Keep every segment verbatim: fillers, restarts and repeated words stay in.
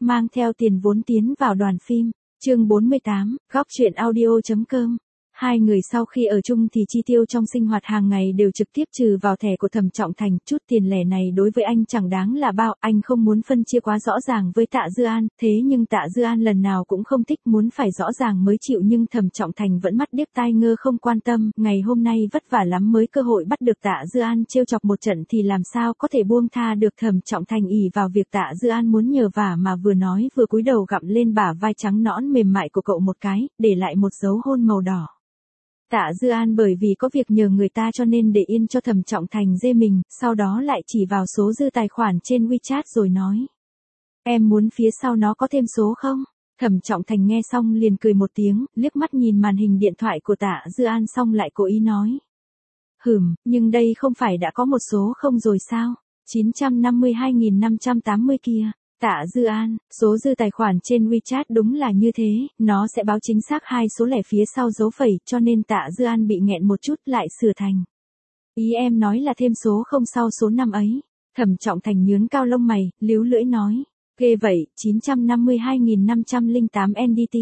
mang theo tiền vốn tiến vào đoàn phim. Chương bốn mươi tám, góc truyện audio.com. Hai người sau khi ở chung thì chi tiêu trong sinh hoạt hàng ngày đều trực tiếp trừ vào thẻ của Thẩm Trọng Thành, chút tiền lẻ này đối với anh chẳng đáng là bao, anh không muốn phân chia quá rõ ràng với Tạ Dư An, thế nhưng Tạ Dư An lần nào cũng không thích, muốn phải rõ ràng mới chịu, nhưng Thẩm Trọng Thành vẫn mắt điếc tai ngơ không quan tâm, ngày hôm nay vất vả lắm mới cơ hội bắt được Tạ Dư An trêu chọc một trận thì làm sao có thể buông tha được. Thẩm Trọng Thành ỷ vào việc Tạ Dư An muốn nhờ vả mà vừa nói vừa cúi đầu gặm lên bả vai trắng nõn mềm mại của cậu một cái, để lại một dấu hôn màu đỏ. Tạ Dư An bởi vì có việc nhờ người ta cho nên để yên cho Thẩm Trọng Thành dê mình, sau đó lại chỉ vào số dư tài khoản trên WeChat rồi nói. Em muốn phía sau nó có thêm số không? Thẩm Trọng Thành nghe xong liền cười một tiếng, liếc mắt nhìn màn hình điện thoại của Tạ Dư An xong lại cố ý nói. Hừm, nhưng đây không phải đã có một số không rồi sao? chín trăm năm mươi hai nghìn năm trăm tám mươi kia. Tạ Dư An, số dư tài khoản trên WeChat đúng là như thế, nó sẽ báo chính xác hai số lẻ phía sau dấu phẩy, cho nên Tạ Dư An bị nghẹn một chút lại sửa thành. Ý em nói là thêm số không sau số năm ấy. Thẩm Trọng Thành nhướng cao lông mày, líu lưỡi nói. Ghê vậy, chín trăm năm mươi hai nghìn năm trăm lẻ tám en đê tê.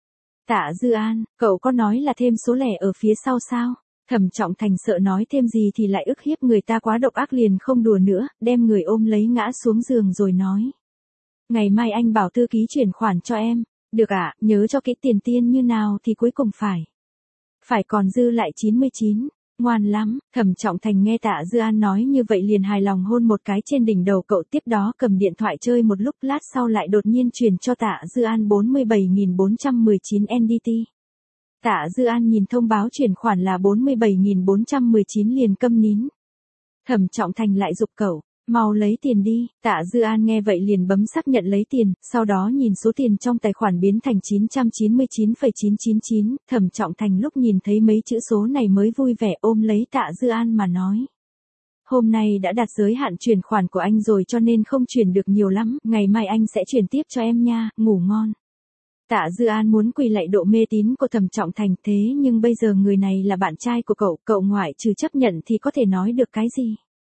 Tạ Dư An, cậu có nói là thêm số lẻ ở phía sau sao? Thẩm Trọng Thành sợ nói thêm gì thì lại ức hiếp người ta quá độc ác liền không đùa nữa, đem người ôm lấy ngã xuống giường rồi nói. Ngày mai anh bảo thư ký chuyển khoản cho em. Được ạ, à, nhớ cho kỹ tiền tiên như nào thì cuối cùng phải. Phải còn dư lại chín mươi chín. Ngoan lắm. Thẩm Trọng Thành nghe Tạ Dư An nói như vậy liền hài lòng hôn một cái trên đỉnh đầu cậu, tiếp đó cầm điện thoại chơi một lúc, lát sau lại đột nhiên truyền cho Tạ Dư An bốn mươi bảy nghìn bốn trăm mười chín en đê tê. Tạ Dư An nhìn thông báo chuyển khoản là bốn mươi bảy nghìn bốn trăm mười chín liền câm nín. Thẩm Trọng Thành lại giục cậu. Mau lấy tiền đi. Tạ Dư An nghe vậy liền bấm xác nhận lấy tiền, sau đó nhìn số tiền trong tài khoản biến thành chín trăm chín mươi chín phẩy chín chín chín, Thẩm Trọng Thành lúc nhìn thấy mấy chữ số này mới vui vẻ ôm lấy Tạ Dư An mà nói. Hôm nay đã đạt giới hạn chuyển khoản của anh rồi cho nên không chuyển được nhiều lắm, ngày mai anh sẽ chuyển tiếp cho em nha, ngủ ngon. Tạ Dư An muốn quỳ lạy độ mê tín của Thẩm Trọng Thành, thế nhưng bây giờ người này là bạn trai của cậu, cậu ngoại trừ chấp nhận thì có thể nói được cái gì.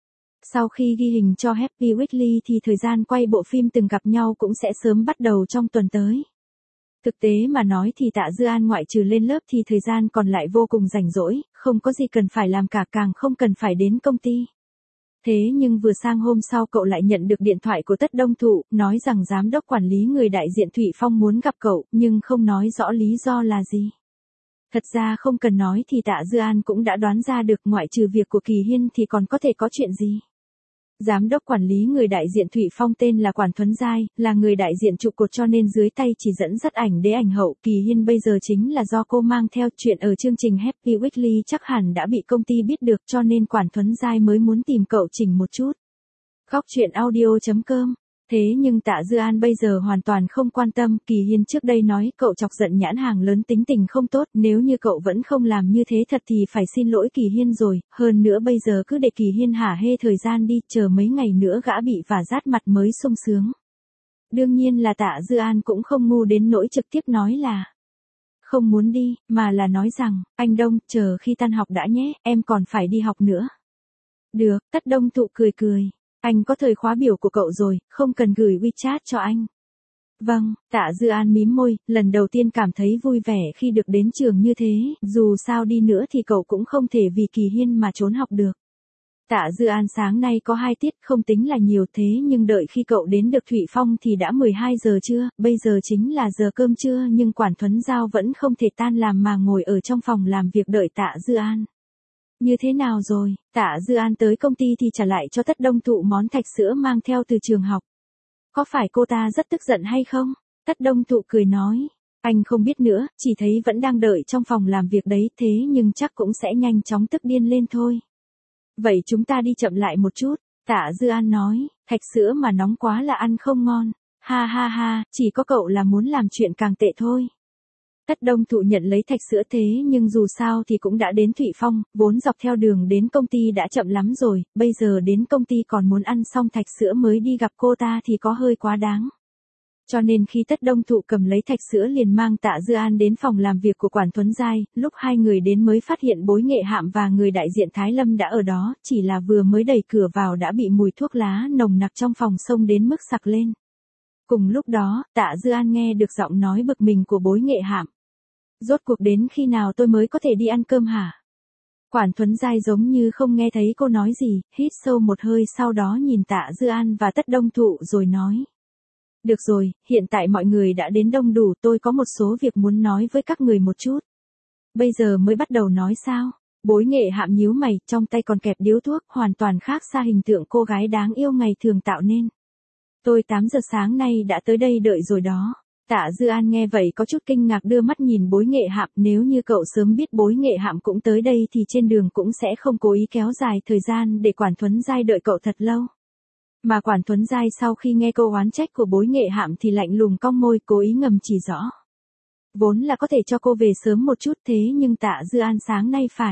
Sau khi ghi hình cho Happy Weekly thì thời gian quay bộ phim Từng Gặp Nhau cũng sẽ sớm bắt đầu trong tuần tới. Thực tế mà nói thì Tạ Dư An ngoại trừ lên lớp thì thời gian còn lại vô cùng rảnh rỗi, không có gì cần phải làm cả, càng không cần phải đến công ty. Thế nhưng vừa sang hôm sau cậu lại nhận được điện thoại của Tất Đông Thụ, nói rằng giám đốc quản lý người đại diện Thụy Phong muốn gặp cậu, nhưng không nói rõ lý do là gì. Thật ra không cần nói thì Tạ Dư An cũng đã đoán ra được, ngoại trừ việc của Kỳ Hiên thì còn có thể có chuyện gì. Giám đốc quản lý người đại diện Thụy Phong tên là Quản Thuấn Giai, là người đại diện trụ cột cho nên dưới tay chỉ dẫn dắt ảnh đế ảnh hậu. Kỳ Hiên bây giờ chính là do cô mang theo, chuyện ở chương trình Happy Weekly chắc hẳn đã bị công ty biết được cho nên Quản Thuấn Giai mới muốn tìm cậu chỉnh một chút. Góc truyện audio.com. Thế nhưng Tạ Dư An bây giờ hoàn toàn không quan tâm, Kỳ Hiên trước đây nói cậu chọc giận nhãn hàng lớn tính tình không tốt, nếu như cậu vẫn không làm như thế thật thì phải xin lỗi Kỳ Hiên rồi, hơn nữa bây giờ cứ để Kỳ Hiên hả hê thời gian đi, chờ mấy ngày nữa gã bị vả rát mặt mới sung sướng. Đương nhiên là Tạ Dư An cũng không ngu đến nỗi trực tiếp nói là không muốn đi, mà là nói rằng, anh Đông, chờ khi tan học đã nhé, em còn phải đi học nữa. Được, Tất Đông Thụ cười cười. Anh có thời khóa biểu của cậu rồi, không cần gửi WeChat cho anh. Vâng, Tạ Dư An mím môi, lần đầu tiên cảm thấy vui vẻ khi được đến trường như thế, dù sao đi nữa thì cậu cũng không thể vì Kỳ Hiên mà trốn học được. Tạ Dư An sáng nay có hai tiết, không tính là nhiều, thế nhưng đợi khi cậu đến được Thụy Phong thì đã mười hai giờ trưa, bây giờ chính là giờ cơm trưa, nhưng Quản Thuấn Giao vẫn không thể tan làm mà ngồi ở trong phòng làm việc đợi Tạ Dư An. Như thế nào rồi? Tạ Dư An tới công ty thì trả lại cho Tất Đông Thụ món thạch sữa mang theo từ trường học. Có phải cô ta rất tức giận hay không? Tất Đông Thụ cười nói. Anh không biết nữa, chỉ thấy vẫn đang đợi trong phòng làm việc đấy, thế nhưng chắc cũng sẽ nhanh chóng tức điên lên thôi. Vậy chúng ta đi chậm lại một chút. Tạ Dư An nói, thạch sữa mà nóng quá là ăn không ngon. Ha ha ha, chỉ có cậu là muốn làm chuyện càng tệ thôi. Tất Đông Thụ nhận lấy thạch sữa, thế nhưng dù sao thì cũng đã đến Thụy Phong, vốn dọc theo đường đến công ty đã chậm lắm rồi, bây giờ đến công ty còn muốn ăn xong thạch sữa mới đi gặp cô ta thì có hơi quá đáng. Cho nên khi Tất Đông Thụ cầm lấy thạch sữa liền mang Tạ Dư An đến phòng làm việc của Quản Thuấn Giai, lúc hai người đến mới phát hiện Bối Nghệ Hạm và người đại diện Thái Lâm đã ở đó, chỉ là vừa mới đẩy cửa vào đã bị mùi thuốc lá nồng nặc trong phòng xông đến mức sặc lên. Cùng lúc đó, Tạ Dư An nghe được giọng nói bực mình của Bối Nghệ Hạm. Rốt cuộc đến khi nào tôi mới có thể đi ăn cơm hả? Quản Thuấn Giai giống như không nghe thấy cô nói gì, hít sâu một hơi sau đó nhìn Tạ Dư An và Tất Đông Thụ rồi nói. Được rồi, hiện tại mọi người đã đến đông đủ, tôi có một số việc muốn nói với các người một chút. Bây giờ mới bắt đầu nói sao? Bối Nghệ Hạm nhíu mày, trong tay còn kẹp điếu thuốc, hoàn toàn khác xa hình tượng cô gái đáng yêu ngày thường tạo nên. Tôi tám giờ sáng nay đã tới đây đợi rồi đó. Tạ Dư An nghe vậy có chút kinh ngạc đưa mắt nhìn Bối Nghệ Hạm, nếu như cậu sớm biết Bối Nghệ Hạm cũng tới đây thì trên đường cũng sẽ không cố ý kéo dài thời gian để Quản Thuấn Giai đợi cậu thật lâu. Mà Quản Thuấn Giai sau khi nghe câu oán trách của Bối Nghệ Hạm thì lạnh lùng cong môi cố ý ngầm chỉ rõ. Vốn là có thể cho cô về sớm một chút thế nhưng Tạ Dư An sáng nay phải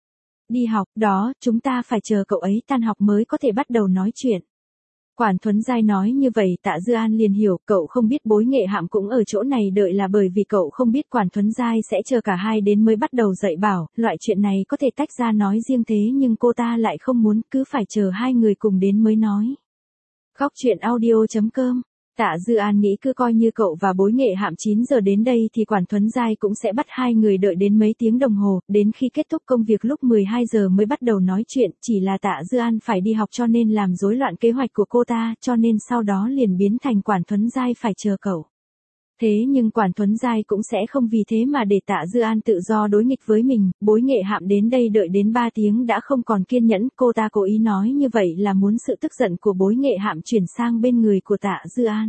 đi học, đó, chúng ta phải chờ cậu ấy tan học mới có thể bắt đầu nói chuyện. Quản Thuấn Giai nói như vậy Tạ Dư An liền hiểu cậu không biết Bối Nghệ Hạm cũng ở chỗ này đợi là bởi vì cậu không biết Quản Thuấn Giai sẽ chờ cả hai đến mới bắt đầu dạy bảo, loại chuyện này có thể tách ra nói riêng thế nhưng cô ta lại không muốn, cứ phải chờ hai người cùng đến mới nói. Góc truyện audio chấm com. Tạ Dư An nghĩ cứ coi như cậu và Bối Nghệ Hạm chín giờ đến đây thì Quản Thuấn Giai cũng sẽ bắt hai người đợi đến mấy tiếng đồng hồ, đến khi kết thúc công việc lúc mười hai giờ mới bắt đầu nói chuyện, chỉ là Tạ Dư An phải đi học cho nên làm rối loạn kế hoạch của cô ta, cho nên sau đó liền biến thành Quản Thuấn Giai phải chờ cậu. Thế nhưng Quản Thuấn Giai cũng sẽ không vì thế mà để Tạ Dư An tự do đối nghịch với mình, Bối Nghệ Hạm đến đây đợi đến ba tiếng đã không còn kiên nhẫn, cô ta cố ý nói như vậy là muốn sự tức giận của Bối Nghệ Hạm chuyển sang bên người của Tạ Dư An.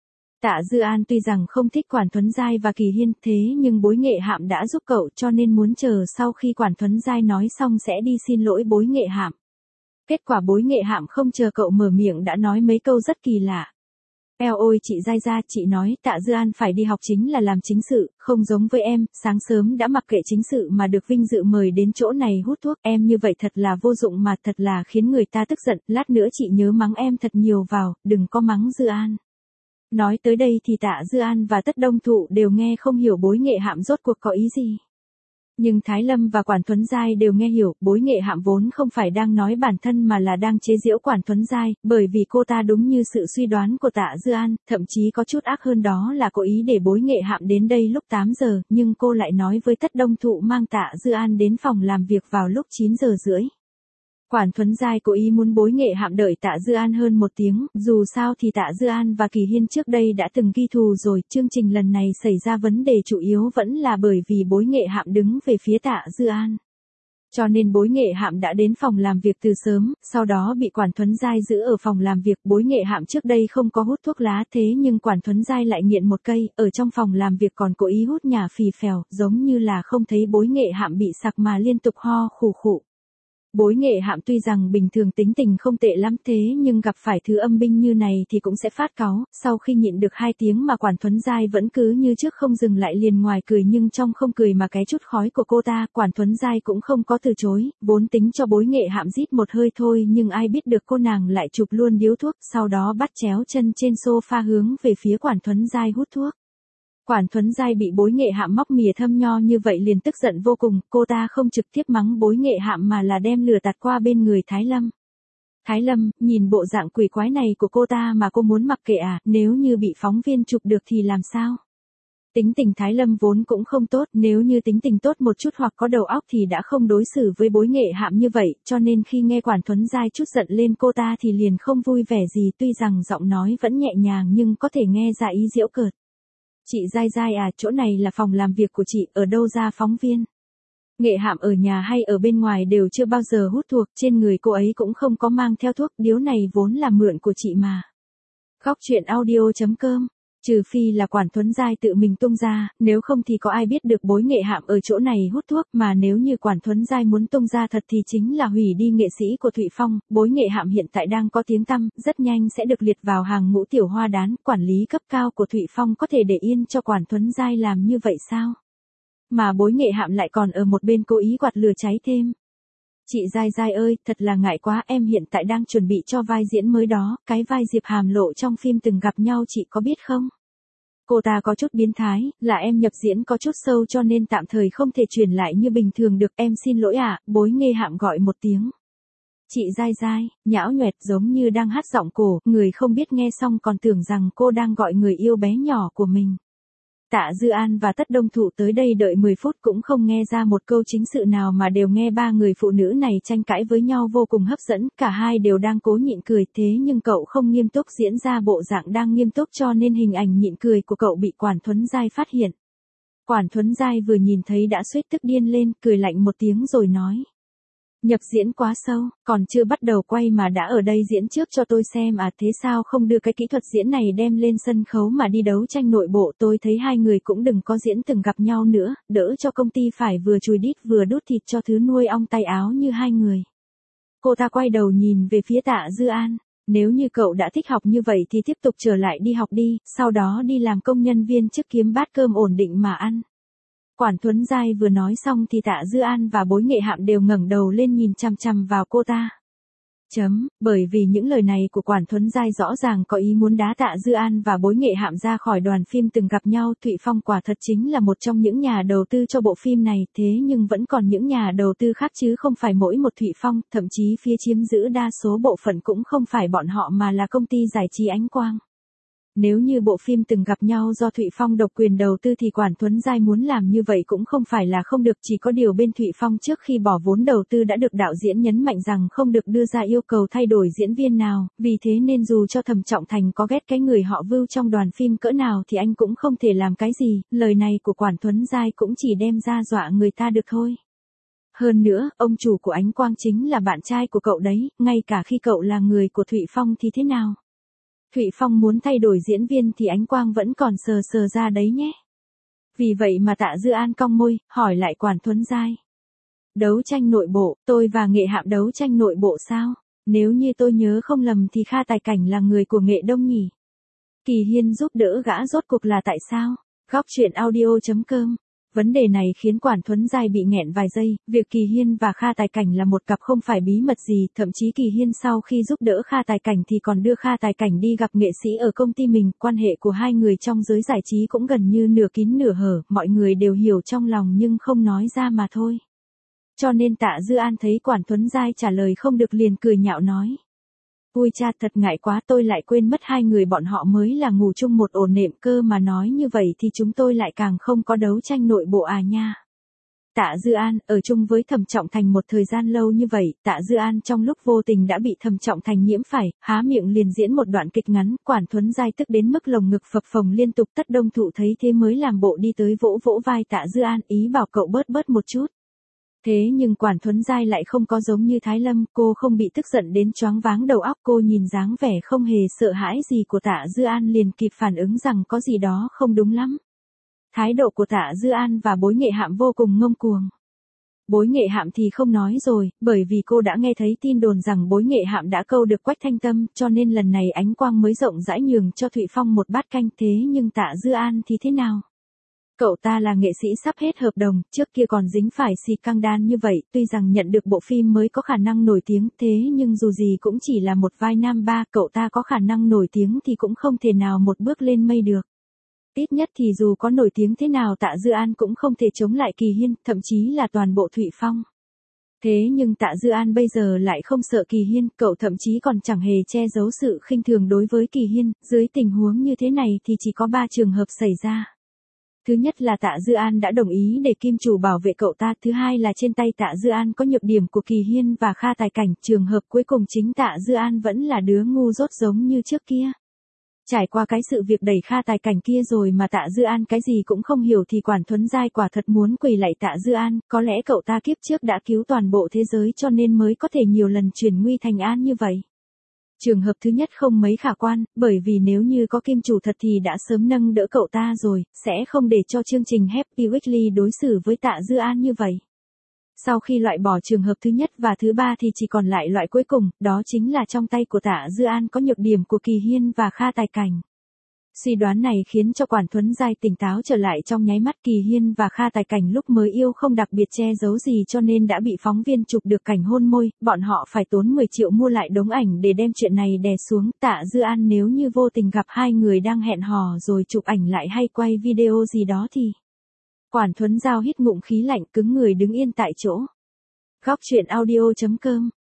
Tạ Dư An tuy rằng không thích Quản Thuấn Giai và Kỳ Hiên thế nhưng Bối Nghệ Hạm đã giúp cậu cho nên muốn chờ sau khi Quản Thuấn Giai nói xong sẽ đi xin lỗi Bối Nghệ Hạm. Kết quả Bối Nghệ Hạm không chờ cậu mở miệng đã nói mấy câu rất kỳ lạ. Eo ôi chị Giai Gia, chị nói Tạ Dư An phải đi học chính là làm chính sự, không giống với em, sáng sớm đã mặc kệ chính sự mà được vinh dự mời đến chỗ này hút thuốc, em như vậy thật là vô dụng mà thật là khiến người ta tức giận, lát nữa chị nhớ mắng em thật nhiều vào, đừng có mắng Dư An. Nói tới đây thì Tạ Dư An và Tất Đông Thụ đều nghe không hiểu Bối Nghệ Hạm rốt cuộc có ý gì. Nhưng Thái Lâm và Quản Thuấn Giai đều nghe hiểu, Bối Nghệ Hạm vốn không phải đang nói bản thân mà là đang chế giễu Quản Thuấn Giai, bởi vì cô ta đúng như sự suy đoán của Tạ Dư An, thậm chí có chút ác hơn đó là cố ý để Bối Nghệ Hạm đến đây lúc tám giờ, nhưng cô lại nói với Tất Đông Thụ mang Tạ Dư An đến phòng làm việc vào lúc chín giờ rưỡi. Quản Thuấn Giai cố ý muốn Bối Nghệ Hạm đợi Tạ Dư An hơn một tiếng, dù sao thì Tạ Dư An và Kỳ Hiên trước đây đã từng ghi thù rồi, chương trình lần này xảy ra vấn đề chủ yếu vẫn là bởi vì Bối Nghệ Hạm đứng về phía Tạ Dư An. Cho nên Bối Nghệ Hạm đã đến phòng làm việc từ sớm, sau đó bị Quản Thuấn Giai giữ ở phòng làm việc. Bối Nghệ Hạm trước đây không có hút thuốc lá thế nhưng Quản Thuấn Giai lại nghiện một cây, ở trong phòng làm việc còn cố ý hút nhả phì phèo, giống như là không thấy Bối Nghệ Hạm bị sặc mà liên tục ho khủ khụ. Bối Nghệ Hạm tuy rằng bình thường tính tình không tệ lắm thế nhưng gặp phải thứ âm binh như này thì cũng sẽ phát cáu, sau khi nhịn được hai tiếng mà Quản Thuấn Giai vẫn cứ như trước không dừng lại liền ngoài cười nhưng trong không cười mà cái chút khói của cô ta, Quản Thuấn Giai cũng không có từ chối, vốn tính cho Bối Nghệ Hạm rít một hơi thôi nhưng ai biết được cô nàng lại chụp luôn điếu thuốc, sau đó bắt chéo chân trên sofa hướng về phía Quản Thuấn Giai hút thuốc. Quản Thuấn Giai bị Bối Nghệ Hạm móc mỉa thâm nho như vậy liền tức giận vô cùng, cô ta không trực tiếp mắng Bối Nghệ Hạm mà là đem lửa tạt qua bên người Thái Lâm. Thái Lâm, nhìn bộ dạng quỷ quái này của cô ta mà cô muốn mặc kệ à, nếu như bị phóng viên chụp được thì làm sao? Tính tình Thái Lâm vốn cũng không tốt, nếu như tính tình tốt một chút hoặc có đầu óc thì đã không đối xử với Bối Nghệ Hạm như vậy, cho nên khi nghe Quản Thuấn Giai chút giận lên cô ta thì liền không vui vẻ gì, tuy rằng giọng nói vẫn nhẹ nhàng nhưng có thể nghe ra ý giễu cợt. Chị Giai Giai à, chỗ này là phòng làm việc của chị, ở đâu ra phóng viên? Nghệ Hạm ở nhà hay ở bên ngoài đều chưa bao giờ hút thuốc, trên người cô ấy cũng không có mang theo thuốc, điếu này vốn là mượn của chị mà. Góc truyện audio chấm com. Trừ phi là Quản Thuấn Giai tự mình tung ra, nếu không thì có ai biết được Bối Nghệ Hạm ở chỗ này hút thuốc, mà nếu như Quản Thuấn Giai muốn tung ra thật thì chính là hủy đi nghệ sĩ của Thụy Phong. Bối Nghệ Hạm hiện tại đang có tiếng tăm, rất nhanh sẽ được liệt vào hàng ngũ tiểu hoa đán, quản lý cấp cao của Thụy Phong có thể để yên cho Quản Thuấn Giai làm như vậy sao? Mà Bối Nghệ Hạm lại còn ở một bên cố ý quạt lửa cháy thêm. Chị Giai Giai ơi, thật là ngại quá, em hiện tại đang chuẩn bị cho vai diễn mới đó, cái vai Diệp Hàm Lộ trong phim Từng Gặp Nhau chị có biết không? Cô ta có chút biến thái, là em nhập diễn có chút sâu cho nên tạm thời không thể truyền lại như bình thường được, em xin lỗi ạ, à, Bối Nghệ Hạm gọi một tiếng. Chị dai dai, nhão nhoẹt giống như đang hát giọng cổ, người không biết nghe xong còn tưởng rằng cô đang gọi người yêu bé nhỏ của mình. Tạ Dư An và Tất Đông Thụ tới đây đợi mười phút cũng không nghe ra một câu chính sự nào mà đều nghe ba người phụ nữ này tranh cãi với nhau vô cùng hấp dẫn, cả hai đều đang cố nhịn cười, thế nhưng cậu không nghiêm túc diễn ra bộ dạng đang nghiêm túc cho nên hình ảnh nhịn cười của cậu bị Quản Thuấn Giai phát hiện. Quản Thuấn Giai vừa nhìn thấy đã suýt tức điên lên, cười lạnh một tiếng rồi nói. Nhập diễn quá sâu, còn chưa bắt đầu quay mà đã ở đây diễn trước cho tôi xem à, thế sao không đưa cái kỹ thuật diễn này đem lên sân khấu mà đi đấu tranh nội bộ, tôi thấy hai người cũng đừng có diễn từng gặp nhau nữa, đỡ cho công ty phải vừa chùi đít vừa đút thịt cho thứ nuôi ong tay áo như hai người. Cô ta quay đầu nhìn về phía Tạ Dư An, nếu như cậu đã thích học như vậy thì tiếp tục trở lại đi học đi, sau đó đi làm công nhân viên chức kiếm bát cơm ổn định mà ăn. Quản Thuấn Giai vừa nói xong thì Tạ Dư An và Bối Nghệ Hạm đều ngẩng đầu lên nhìn chằm chằm vào cô ta. Chấm, bởi vì những lời này của Quản Thuấn Giai rõ ràng có ý muốn đá Tạ Dư An và Bối Nghệ Hạm ra khỏi đoàn phim từng gặp nhau. Thụy Phong quả thật chính là một trong những nhà đầu tư cho bộ phim này, thế nhưng vẫn còn những nhà đầu tư khác chứ không phải mỗi một Thụy Phong, thậm chí phía chiếm giữ đa số bộ phận cũng không phải bọn họ mà là công ty giải trí Ánh Quang. Nếu như bộ phim từng gặp nhau do Thụy Phong độc quyền đầu tư thì Quản Thuấn Giai muốn làm như vậy cũng không phải là không được, chỉ có điều bên Thụy Phong trước khi bỏ vốn đầu tư đã được đạo diễn nhấn mạnh rằng không được đưa ra yêu cầu thay đổi diễn viên nào, vì thế nên dù cho Thẩm Trọng Thành có ghét cái người họ Vưu trong đoàn phim cỡ nào thì anh cũng không thể làm cái gì, lời này của Quản Thuấn Giai cũng chỉ đem ra dọa người ta được thôi. Hơn nữa, ông chủ của Ánh Quang chính là bạn trai của cậu đấy, ngay cả khi cậu là người của Thụy Phong thì thế nào? Thụy Phong muốn thay đổi diễn viên thì Ánh Quang vẫn còn sờ sờ ra đấy nhé. Vì vậy mà Tạ Dư An cong môi, hỏi lại Quản Thuấn Giai. Đấu tranh nội bộ, tôi và Nghệ Hạm đấu tranh nội bộ sao? Nếu như tôi nhớ không lầm thì Kha Tài Cảnh là người của Nghệ Đông nhỉ? Kỳ Hiên giúp đỡ gã rốt cuộc là tại sao? Góc truyện audio chấm com. Vấn đề này khiến Quản Thuấn Giai bị nghẹn vài giây, việc Kỳ Hiên và Kha Tài Cảnh là một cặp không phải bí mật gì, thậm chí Kỳ Hiên sau khi giúp đỡ Kha Tài Cảnh thì còn đưa Kha Tài Cảnh đi gặp nghệ sĩ ở công ty mình, quan hệ của hai người trong giới giải trí cũng gần như nửa kín nửa hở, mọi người đều hiểu trong lòng nhưng không nói ra mà thôi. Cho nên Tạ Dư An thấy Quản Thuấn Giai trả lời không được liền cười nhạo nói. Ui cha, thật ngại quá, tôi lại quên mất hai người bọn họ mới là ngủ chung một ổ nệm cơ, mà nói như vậy thì chúng tôi lại càng không có đấu tranh nội bộ à nha. Tạ Dư An, ở chung với Thẩm Trọng Thành một thời gian lâu như vậy, Tạ Dư An trong lúc vô tình đã bị Thẩm Trọng Thành nhiễm phải, há miệng liền diễn một đoạn kịch ngắn, Quản Thuấn Giai tức đến mức lồng ngực phập phồng liên tục. Tất Đông Thụ thấy thế mới làm bộ đi tới vỗ vỗ vai Tạ Dư An, ý bảo cậu bớt bớt một chút. Thế nhưng Quản Thuấn Giai lại không có giống như Thái Lâm, cô không bị tức giận đến choáng váng đầu óc, cô nhìn dáng vẻ không hề sợ hãi gì của Tạ Dư An liền kịp phản ứng rằng có gì đó không đúng lắm. Thái độ của Tạ Dư An và Bối Nghệ Hạm vô cùng ngông cuồng. Bối Nghệ Hạm thì không nói rồi, bởi vì cô đã nghe thấy tin đồn rằng Bối Nghệ Hạm đã câu được Quách Thanh Tâm, cho nên lần này Ánh Quang mới rộng rãi nhường cho Thụy Phong một bát canh. Thế nhưng Tạ Dư An thì thế nào? Cậu ta là nghệ sĩ sắp hết hợp đồng, trước kia còn dính phải xì căng đan như vậy, tuy rằng nhận được bộ phim mới có khả năng nổi tiếng, thế nhưng dù gì cũng chỉ là một vai nam ba, cậu ta có khả năng nổi tiếng thì cũng không thể nào một bước lên mây được. Ít nhất thì dù có nổi tiếng thế nào Tạ Dư An cũng không thể chống lại Kỳ Hiên, thậm chí là toàn bộ Thụy Phong. Thế nhưng Tạ Dư An bây giờ lại không sợ Kỳ Hiên, cậu thậm chí còn chẳng hề che giấu sự khinh thường đối với Kỳ Hiên, dưới tình huống như thế này thì chỉ có ba trường hợp xảy ra. Thứ nhất là Tạ Dư An đã đồng ý để Kim Chủ bảo vệ cậu ta, thứ hai là trên tay Tạ Dư An có nhược điểm của Kỳ Hiên và Kha Tài Cảnh, trường hợp cuối cùng chính Tạ Dư An vẫn là đứa ngu dốt giống như trước kia. Trải qua cái sự việc đẩy Kha Tài Cảnh kia rồi mà Tạ Dư An cái gì cũng không hiểu thì Quản Thuấn Giai quả thật muốn quỳ lạy Tạ Dư An, có lẽ cậu ta kiếp trước đã cứu toàn bộ thế giới cho nên mới có thể nhiều lần chuyển nguy thành an như vậy. Trường hợp thứ nhất không mấy khả quan, bởi vì nếu như có Kim Chủ thật thì đã sớm nâng đỡ cậu ta rồi, sẽ không để cho chương trình Happy Weekly đối xử với Tạ Dư An như vậy. Sau khi loại bỏ trường hợp thứ nhất và thứ ba thì chỉ còn lại loại cuối cùng, đó chính là trong tay của Tạ Dư An có nhược điểm của Kỳ Hiên và Kha Tài Cảnh. Suy đoán này khiến cho Quản Thuấn Giai tỉnh táo trở lại trong nháy mắt. Kỳ Hiên và Kha Tài Cảnh lúc mới yêu không đặc biệt che giấu gì cho nên đã bị phóng viên chụp được cảnh hôn môi, bọn họ phải tốn mười triệu mua lại đống ảnh để đem chuyện này đè xuống. Tạ Dư An nếu như vô tình gặp hai người đang hẹn hò rồi chụp ảnh lại hay quay video gì đó thì... Quản Thuấn Giao hít ngụm khí lạnh, cứng người đứng yên tại chỗ. Góc truyện audio chấm com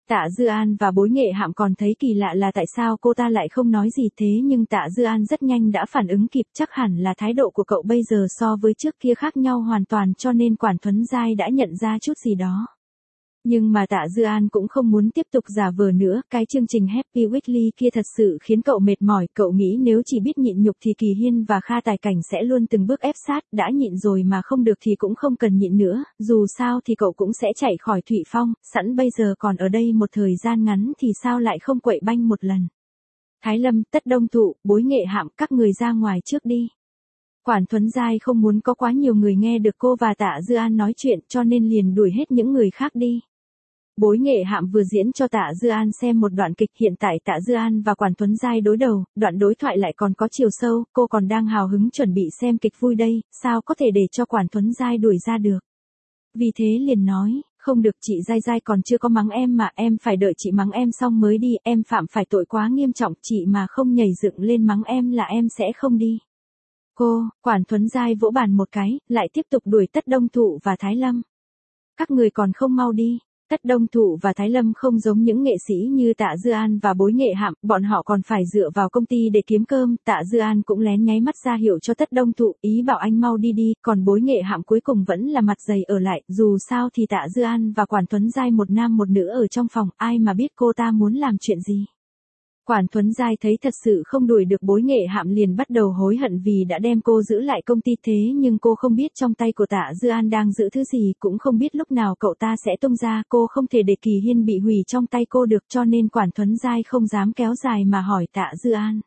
Tạ Dư An và Bối Nghệ Hạm còn thấy kỳ lạ là tại sao cô ta lại không nói gì thế, nhưng Tạ Dư An rất nhanh đã phản ứng kịp, chắc hẳn là thái độ của cậu bây giờ so với trước kia khác nhau hoàn toàn, cho nên Quản Thuấn Giai đã nhận ra chút gì đó. Nhưng mà Tạ Dư An cũng không muốn tiếp tục giả vờ nữa, cái chương trình Happy Weekly kia thật sự khiến cậu mệt mỏi, cậu nghĩ nếu chỉ biết nhịn nhục thì Kỳ Hiên và Kha Tài Cảnh sẽ luôn từng bước ép sát, đã nhịn rồi mà không được thì cũng không cần nhịn nữa, dù sao thì cậu cũng sẽ chạy khỏi Thụy Phong, sẵn bây giờ còn ở đây một thời gian ngắn thì sao lại không quậy banh một lần. Thái Lâm, Tất Đông Thụ, Bối Nghệ Hạm, các người ra ngoài trước đi. Quản Thuấn Giai không muốn có quá nhiều người nghe được cô và Tạ Dư An nói chuyện, cho nên liền đuổi hết những người khác đi. Bối Nghệ Hạm vừa diễn cho Tạ Dư An xem một đoạn kịch, hiện tại Tạ Dư An và Quản Thuấn Giai đối đầu, đoạn đối thoại lại còn có chiều sâu, cô còn đang hào hứng chuẩn bị xem kịch vui đây, sao có thể để cho Quản Thuấn Giai đuổi ra được. Vì thế liền nói, không được, chị Giai Giai còn chưa có mắng em mà, em phải đợi chị mắng em xong mới đi, em phạm phải tội quá nghiêm trọng, chị mà không nhảy dựng lên mắng em là em sẽ không đi. Cô, Quản Thuấn Giai vỗ bàn một cái, lại tiếp tục đuổi Tất Đông Thụ và Thái Lâm. Các người còn không mau đi. Tất Đông Thụ và Thái Lâm không giống những nghệ sĩ như Tạ Dư An và Bối Nghệ Hạm, bọn họ còn phải dựa vào công ty để kiếm cơm, Tạ Dư An cũng lén nháy mắt ra hiệu cho Tất Đông Thụ, ý bảo anh mau đi đi, còn Bối Nghệ Hạm cuối cùng vẫn là mặt dày ở lại, dù sao thì Tạ Dư An và Quản Thuấn Giai một nam một nữ ở trong phòng, ai mà biết cô ta muốn làm chuyện gì. Quản Thuấn Giai thấy thật sự không đuổi được Bối Nghệ Hạm liền bắt đầu hối hận vì đã đem cô giữ lại công ty, thế nhưng cô không biết trong tay của Tạ Dư An đang giữ thứ gì, cũng không biết lúc nào cậu ta sẽ tung ra, cô không thể để Kỳ Hiên bị hủy trong tay cô được, cho nên Quản Thuấn Giai không dám kéo dài mà hỏi Tạ Dư An.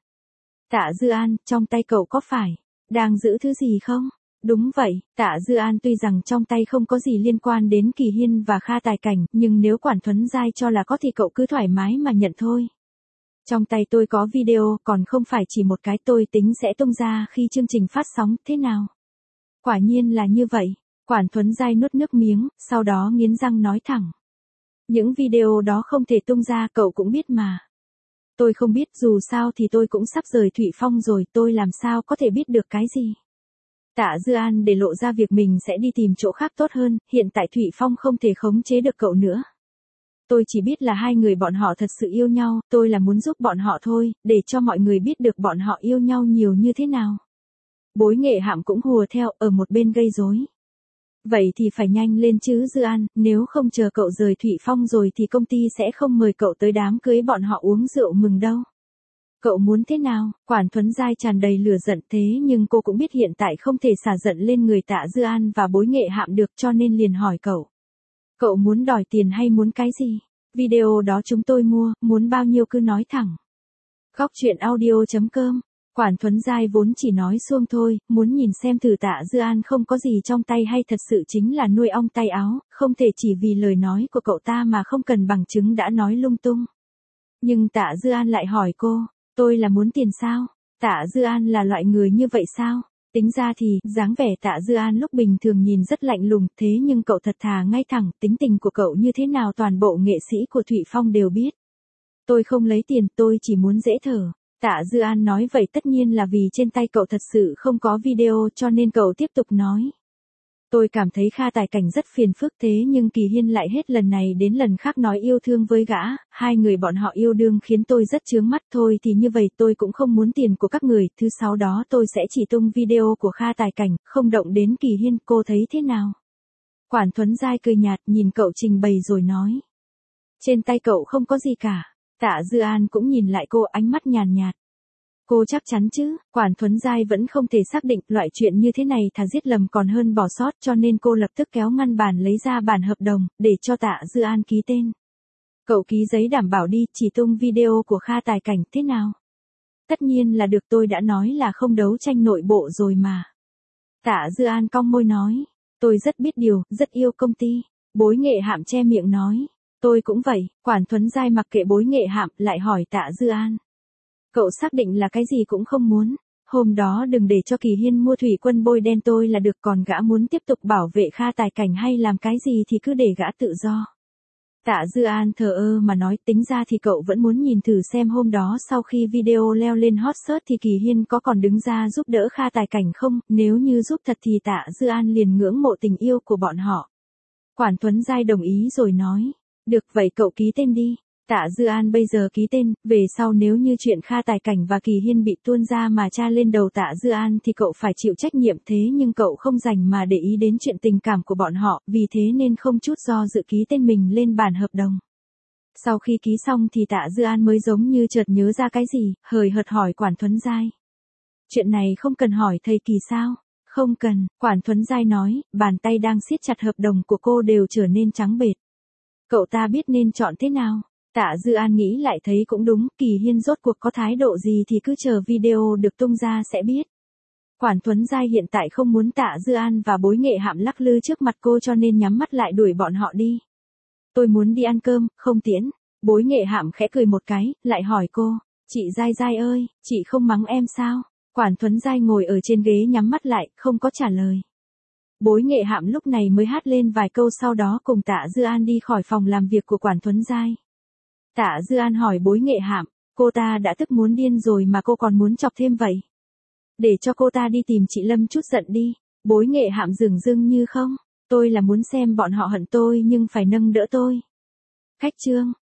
Tạ Dư An, trong tay cậu có phải đang giữ thứ gì không? Đúng vậy, Tạ Dư An tuy rằng trong tay không có gì liên quan đến Kỳ Hiên và Kha Tài Cảnh, nhưng nếu Quản Thuấn Giai cho là có thì cậu cứ thoải mái mà nhận thôi. Trong tay tôi có video, còn không phải chỉ một cái, tôi tính sẽ tung ra khi chương trình phát sóng, thế nào? Quả nhiên là như vậy. Quản Thuấn Giai nuốt nước miếng, sau đó nghiến răng nói thẳng. Những video đó không thể tung ra, cậu cũng biết mà. Tôi không biết, dù sao thì tôi cũng sắp rời Thụy Phong rồi, tôi làm sao có thể biết được cái gì. Tạ Dư An để lộ ra việc mình sẽ đi tìm chỗ khác tốt hơn, hiện tại Thụy Phong không thể khống chế được cậu nữa. Tôi chỉ biết là hai người bọn họ thật sự yêu nhau, tôi là muốn giúp bọn họ thôi, để cho mọi người biết được bọn họ yêu nhau nhiều như thế nào. Bối Nghệ Hạm cũng hùa theo, ở một bên gây rối. Vậy thì phải nhanh lên chứ Dư An, nếu không chờ cậu rời Thụy Phong rồi thì công ty sẽ không mời cậu tới đám cưới bọn họ uống rượu mừng đâu. Cậu muốn thế nào? Quản Thuấn Giai tràn đầy lửa giận, thế nhưng cô cũng biết hiện tại không thể xả giận lên người Tạ Dư An và Bối Nghệ Hạm được, cho nên liền hỏi cậu. Cậu muốn đòi tiền hay muốn cái gì? Video đó chúng tôi mua, muốn bao nhiêu cứ nói thẳng. Góc truyện audio chấm com. Quản Thuấn Giai vốn chỉ nói suông thôi, muốn nhìn xem thử Tạ Dư An không có gì trong tay hay thật sự chính là nuôi ong tay áo, không thể chỉ vì lời nói của cậu ta mà không cần bằng chứng đã nói lung tung. Nhưng Tạ Dư An lại hỏi cô, tôi là muốn tiền sao? Tạ Dư An là loại người như vậy sao? Tính ra thì, dáng vẻ Tạ Dư An lúc bình thường nhìn rất lạnh lùng, thế nhưng cậu thật thà ngay thẳng, tính tình của cậu như thế nào toàn bộ nghệ sĩ của Thụy Phong đều biết. Tôi không lấy tiền, tôi chỉ muốn dễ thở. Tạ Dư An nói vậy tất nhiên là vì trên tay cậu thật sự không có video, cho nên cậu tiếp tục nói. Tôi cảm thấy Kha Tài Cảnh rất phiền phức, thế nhưng Kỳ Hiên lại hết lần này đến lần khác nói yêu thương với gã, hai người bọn họ yêu đương khiến tôi rất chướng mắt, thôi thì như vậy tôi cũng không muốn tiền của các người, thứ sáu đó tôi sẽ chỉ tung video của Kha Tài Cảnh, không động đến Kỳ Hiên, cô thấy thế nào? Quản Thuấn Giai cười nhạt nhìn cậu trình bày rồi nói. Trên tay cậu không có gì cả. Tạ Dư An cũng nhìn lại cô, ánh mắt nhàn nhạt. Cô chắc chắn chứ? Quản Thuấn Giai vẫn không thể xác định, loại chuyện như thế này thà giết lầm còn hơn bỏ sót, cho nên cô lập tức kéo ngăn bàn lấy ra bản hợp đồng, để cho Tạ Dư An ký tên. Cậu ký giấy đảm bảo đi, chỉ tung video của Kha Tài Cảnh, thế nào? Tất nhiên là được, tôi đã nói là không đấu tranh nội bộ rồi mà. Tạ Dư An cong môi nói, tôi rất biết điều, rất yêu công ty. Bối Nghệ Hạm che miệng nói, tôi cũng vậy. Quản Thuấn Giai mặc kệ Bối Nghệ Hạm, lại hỏi Tạ Dư An. Cậu xác định là cái gì cũng không muốn. Hôm đó đừng để cho Kỳ Hiên mua thủy quân bôi đen tôi là được, còn gã muốn tiếp tục bảo vệ Kha Tài Cảnh hay làm cái gì thì cứ để gã tự do. Tạ Dư An thờ ơ mà nói, tính ra thì cậu vẫn muốn nhìn thử xem hôm đó sau khi video leo lên hot search thì Kỳ Hiên có còn đứng ra giúp đỡ Kha Tài Cảnh không, nếu như giúp thật thì Tạ Dư An liền ngưỡng mộ tình yêu của bọn họ. Quản Thuấn Giai đồng ý rồi nói. Được vậy cậu ký tên đi. Tạ Dư An bây giờ ký tên, về sau nếu như chuyện Kha Tài Cảnh và Kỳ Hiên bị tuôn ra mà tra lên đầu Tạ Dư An thì cậu phải chịu trách nhiệm, thế nhưng cậu không dành mà để ý đến chuyện tình cảm của bọn họ, vì thế nên không chút do dự ký tên mình lên bản hợp đồng. Sau khi ký xong thì Tạ Dư An mới giống như chợt nhớ ra cái gì, hời hợt hỏi Quản Thuấn Giai. Chuyện này không cần hỏi thầy Kỳ sao? Không cần, Quản Thuấn Giai nói, bàn tay đang siết chặt hợp đồng của cô đều trở nên trắng bệch. Cậu ta biết nên chọn thế nào? Tạ Dư An nghĩ lại thấy cũng đúng, Kỳ Hiên rốt cuộc có thái độ gì thì cứ chờ video được tung ra sẽ biết. Quản Thuấn Giai hiện tại không muốn Tạ Dư An và Bối Nghệ Hạm lắc lư trước mặt cô cho nên nhắm mắt lại đuổi bọn họ đi. Tôi muốn đi ăn cơm, không tiễn. Bối Nghệ Hạm khẽ cười một cái, lại hỏi cô, chị Giai Giai ơi, chị không mắng em sao? Quản Thuấn Giai ngồi ở trên ghế nhắm mắt lại, không có trả lời. Bối Nghệ Hạm lúc này mới hát lên vài câu sau đó cùng Tạ Dư An đi khỏi phòng làm việc của Quản Thuấn Giai. Tạ Dư An hỏi Bối Nghệ Hạm, cô ta đã tức muốn điên rồi mà cô còn muốn chọc thêm vậy? Để cho cô ta đi tìm chị Lâm chút giận đi. Bối Nghệ Hạm dửng dưng như không, tôi là muốn xem bọn họ hận tôi nhưng phải nâng đỡ tôi. Khách trương.